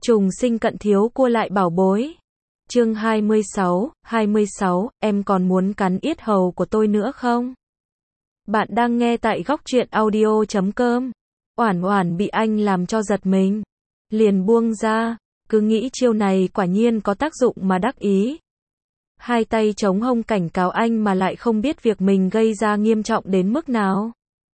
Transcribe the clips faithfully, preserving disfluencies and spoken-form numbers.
Trùng sinh cận thiếu cua lại bảo bối. Chương hai mươi sáu, hai mươi sáu, em còn muốn cắn yết hầu của tôi nữa không? Bạn đang nghe tại góc truyện audio chấm com. Oản Oản bị anh làm cho giật mình, liền buông ra, cứ nghĩ chiêu này quả nhiên có tác dụng mà đắc ý. Hai tay chống hông cảnh cáo anh mà lại không biết việc mình gây ra nghiêm trọng đến mức nào.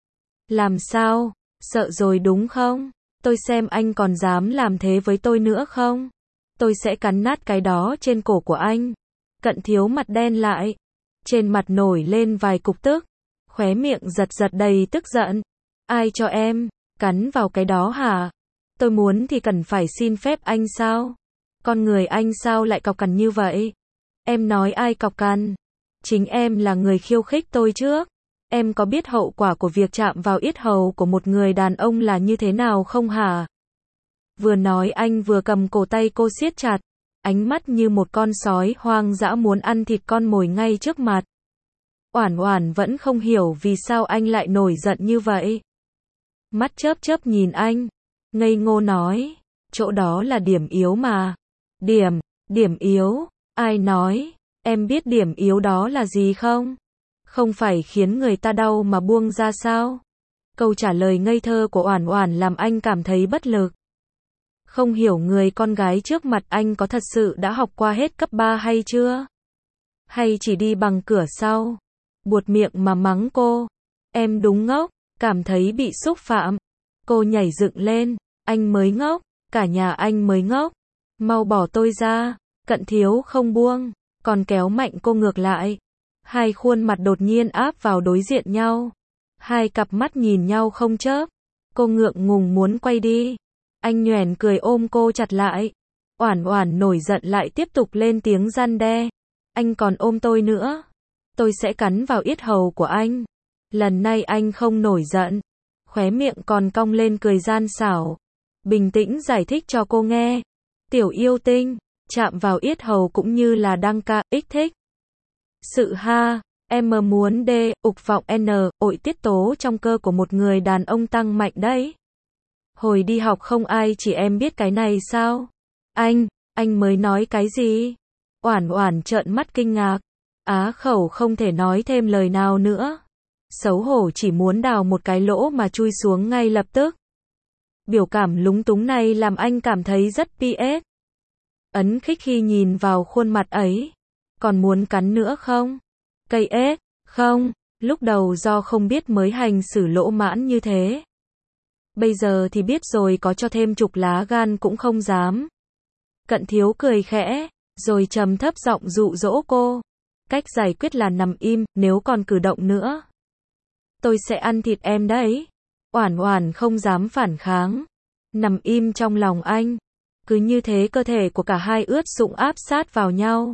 Làm sao? Sợ rồi đúng không? Tôi xem anh còn dám làm thế với tôi nữa không? Tôi sẽ cắn nát cái đó trên cổ của anh. Cận thiếu mặt đen lại, trên mặt nổi lên vài cục tức, khóe miệng giật giật đầy tức giận. Ai cho em cắn vào cái đó hả? Tôi muốn thì cần phải xin phép anh sao? Con người anh sao lại cọc cằn như vậy? Em nói ai cọc cằn? Chính em là người khiêu khích tôi trước. Em có biết hậu quả của việc chạm vào yết hầu của một người đàn ông là như thế nào không hả? Vừa nói anh vừa cầm cổ tay cô siết chặt, ánh mắt như một con sói hoang dã muốn ăn thịt con mồi ngay trước mặt. Oản Oản vẫn không hiểu vì sao anh lại nổi giận như vậy. Mắt chớp chớp nhìn anh, ngây ngô nói, chỗ đó là điểm yếu mà. Điểm, điểm yếu, ai nói? Em biết điểm yếu đó là gì không? Không phải khiến người ta đau mà buông ra sao? Câu trả lời ngây thơ của Oản Oản làm anh cảm thấy bất lực. Không hiểu người con gái trước mặt anh có thật sự đã học qua hết cấp ba hay chưa? Hay chỉ đi bằng cửa sau? Buột miệng mà mắng cô. Em đúng ngốc, cảm thấy bị xúc phạm. Cô nhảy dựng lên, anh mới ngốc, cả nhà anh mới ngốc. Mau bỏ tôi ra. Cận thiếu không buông, còn kéo mạnh cô ngược lại. Hai khuôn mặt đột nhiên áp vào đối diện nhau. Hai cặp mắt nhìn nhau không chớp. Cô ngượng ngùng muốn quay đi. Anh nhoẻn cười ôm cô chặt lại. Oản Oản nổi giận lại tiếp tục lên tiếng răn đe. Anh còn ôm tôi nữa. Tôi sẽ cắn vào yết hầu của anh. Lần này anh không nổi giận. Khóe miệng còn cong lên cười gian xảo. Bình tĩnh giải thích cho cô nghe. Tiểu yêu tinh, chạm vào yết hầu cũng như là đăng ca, ích thích. Sự ha, em muốn D, ục vọng N, ội tiết tố trong cơ của một người đàn ông tăng mạnh đấy. Hồi đi học không ai chỉ em biết cái này sao? Anh, anh mới nói cái gì? Oản Oản trợn mắt kinh ngạc. Á khẩu không thể nói thêm lời nào nữa. Xấu hổ chỉ muốn đào một cái lỗ mà chui xuống ngay lập tức. Biểu cảm lúng túng này làm anh cảm thấy rất pi ết. Ấn khích khi nhìn vào khuôn mặt ấy. Còn muốn cắn nữa không? Cây ếch, không, lúc đầu do không biết mới hành xử lỗ mãn như thế. Bây giờ thì biết rồi có cho thêm chục lá gan cũng không dám. Cận thiếu cười khẽ, rồi trầm thấp giọng dụ dỗ cô. Cách giải quyết là nằm im, nếu còn cử động nữa. Tôi sẽ ăn thịt em đấy. Oản Oản không dám phản kháng. Nằm im trong lòng anh. Cứ như thế cơ thể của cả hai ướt sũng áp sát vào nhau.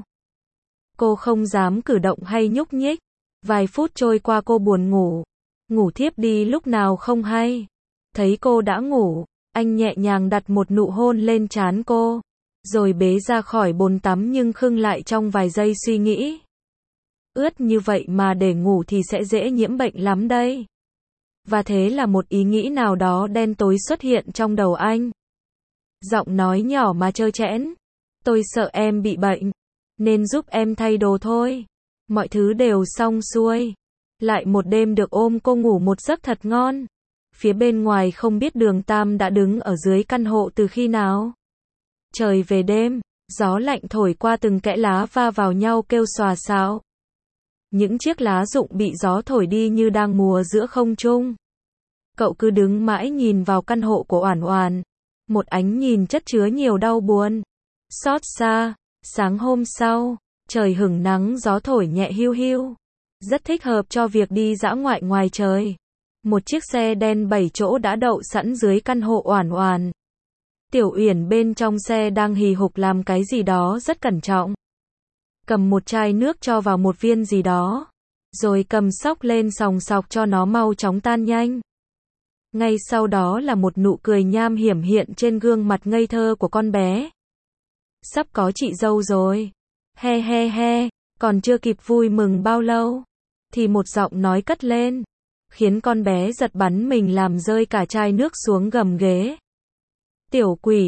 Cô không dám cử động hay nhúc nhích. Vài phút trôi qua cô buồn ngủ. Ngủ thiếp đi lúc nào không hay. Thấy cô đã ngủ, anh nhẹ nhàng đặt một nụ hôn lên trán cô. Rồi bế ra khỏi bồn tắm nhưng khưng lại trong vài giây suy nghĩ. Ướt như vậy mà để ngủ thì sẽ dễ nhiễm bệnh lắm đây. Và thế là một ý nghĩ nào đó đen tối xuất hiện trong đầu anh. Giọng nói nhỏ mà trơ trẽn. Tôi sợ em bị bệnh. Nên giúp em thay đồ thôi. Mọi thứ đều xong xuôi. Lại một đêm được ôm cô ngủ một giấc thật ngon. Phía bên ngoài không biết Đường Tam đã đứng ở dưới căn hộ từ khi nào. Trời về đêm, gió lạnh thổi qua từng kẽ lá va vào nhau kêu xòa xạo. Những chiếc lá rụng bị gió thổi đi như đang múa giữa không trung. Cậu cứ đứng mãi nhìn vào căn hộ của Oản Oản. Một ánh nhìn chất chứa nhiều đau buồn. Xót xa. Sáng hôm sau, trời hửng nắng gió thổi nhẹ hiu hiu. Rất thích hợp cho việc đi dã ngoại ngoài trời. Một chiếc xe đen bảy chỗ đã đậu sẵn dưới căn hộ Oản Oản. Tiểu Uyển bên trong xe đang hì hục làm cái gì đó rất cẩn trọng. Cầm một chai nước cho vào một viên gì đó. Rồi cầm xóc lên sòng sọc cho nó mau chóng tan nhanh. Ngay sau đó là một nụ cười nham hiểm hiện trên gương mặt ngây thơ của con bé. Sắp có chị dâu rồi. He he he, còn chưa kịp vui mừng bao lâu. Thì một giọng nói cất lên. Khiến con bé giật bắn mình làm rơi cả chai nước xuống gầm ghế. Tiểu quỷ,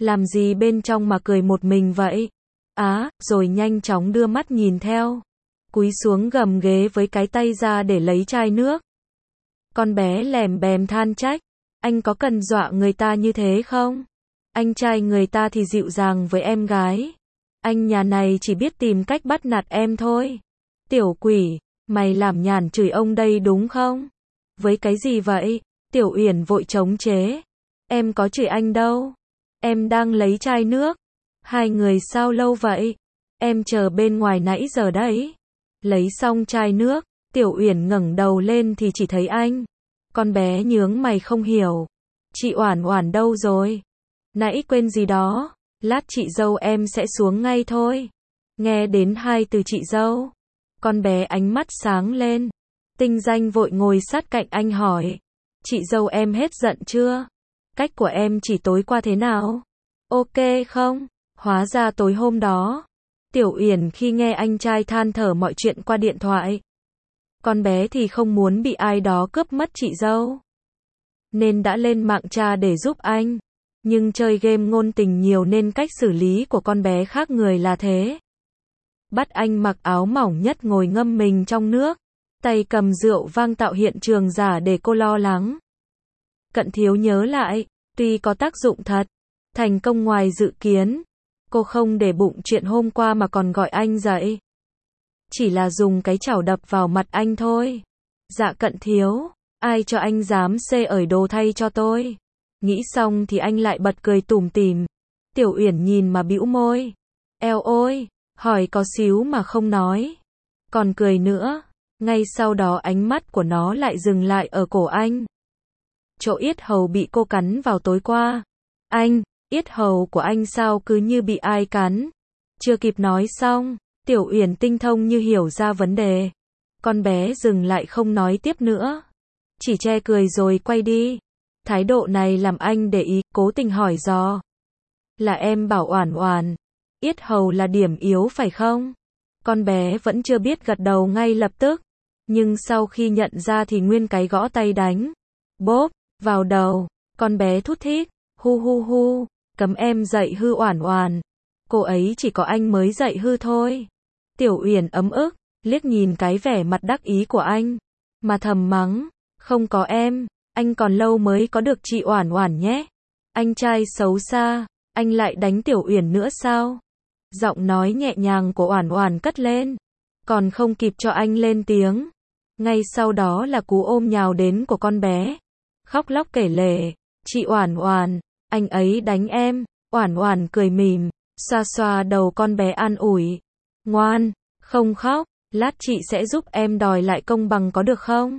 Làm gì bên trong mà cười một mình vậy? Á, rồi nhanh chóng đưa mắt nhìn theo. Cúi xuống gầm ghế với cái tay ra để lấy chai nước. Con bé lèm bèm than trách. Anh có cần dọa người ta như thế không? Anh trai người ta thì dịu dàng với em gái. Anh nhà này chỉ biết tìm cách bắt nạt em thôi. Tiểu quỷ, mày làm nhảm chửi ông đây đúng không? Với cái gì vậy? Tiểu Uyển vội chống chế. Em có chửi anh đâu. Em đang lấy chai nước. Hai người sao lâu vậy? Em chờ bên ngoài nãy giờ đấy. Lấy xong chai nước, Tiểu Uyển ngẩng đầu lên thì chỉ thấy anh. Con bé nhướng mày không hiểu. Chị Oản Oản đâu rồi? Nãy quên gì đó. Lát chị dâu em sẽ xuống ngay thôi. Nghe đến hai từ chị dâu, con bé ánh mắt sáng lên. Tinh Danh vội ngồi sát cạnh anh hỏi. Chị dâu em hết giận chưa? Cách của em chỉ tối qua thế nào? Ok không? Hóa ra tối hôm đó. Tiểu Uyển khi nghe anh trai than thở mọi chuyện qua điện thoại. Con bé thì không muốn bị ai đó cướp mất chị dâu. Nên đã lên mạng tra để giúp anh. Nhưng chơi game ngôn tình nhiều nên cách xử lý của con bé khác người là thế. Bắt anh mặc áo mỏng nhất ngồi ngâm mình trong nước. Tay cầm rượu vang tạo hiện trường giả để cô lo lắng. Cận Thiếu nhớ lại, tuy có tác dụng thật, thành công ngoài dự kiến. Cô không để bụng chuyện hôm qua mà còn gọi anh dậy. Chỉ là dùng cái chảo đập vào mặt anh thôi. Dạ Cận Thiếu, ai cho anh dám xê ởi đồ thay cho tôi. Nghĩ xong thì anh lại bật cười tủm tỉm. Tiểu Uyển nhìn mà bĩu môi. Eo ôi, hỏi có xíu mà không nói. Còn cười nữa. Ngay sau đó ánh mắt của nó lại dừng lại ở cổ anh. Chỗ yết hầu bị cô cắn vào tối qua. Anh, yết hầu của anh sao cứ như bị ai cắn. Chưa kịp nói xong, Tiểu Uyển tinh thông như hiểu ra vấn đề. Con bé dừng lại không nói tiếp nữa. Chỉ che cười rồi quay đi. Thái độ này làm anh để ý, cố tình hỏi dò. Là em bảo Oản Oản, yết hầu là điểm yếu phải không? Con bé vẫn chưa biết gật đầu ngay lập tức. Nhưng sau khi nhận ra thì nguyên cái gõ tay đánh. Bốp, vào đầu. Con bé thút thít. Hu hu hu, cấm em dạy hư Oản Oản. Cô ấy chỉ có anh mới dạy hư thôi. Tiểu Uyển ấm ức, liếc nhìn cái vẻ mặt đắc ý của anh. Mà thầm mắng, không có em, anh còn lâu mới có được chị Oản Oản nhé. Anh trai xấu xa, anh lại đánh Tiểu Uyển nữa sao? Giọng nói nhẹ nhàng của Oản Oản cất lên. Còn không kịp cho anh lên tiếng. Ngay sau đó là cú ôm nhào đến của con bé. Khóc lóc kể lể, chị Oản Oản, anh ấy đánh em. Oản Oản cười mỉm, xoa xoa đầu con bé an ủi. Ngoan, không khóc, lát chị sẽ giúp em đòi lại công bằng có được không?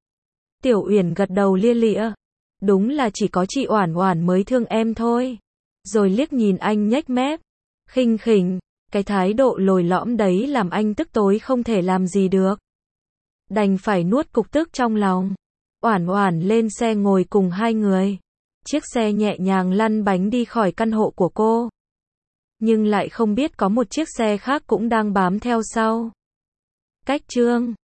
Tiểu Uyển gật đầu lia lịa. Đúng là chỉ có chị Oản Oản mới thương em thôi. Rồi liếc nhìn anh nhếch mép. Khinh khỉnh, cái thái độ lồi lõm đấy làm anh tức tối không thể làm gì được. Đành phải nuốt cục tức trong lòng. Oản Oản lên xe ngồi cùng hai người. Chiếc xe nhẹ nhàng lăn bánh đi khỏi căn hộ của cô. Nhưng lại không biết có một chiếc xe khác cũng đang bám theo sau. Cách chương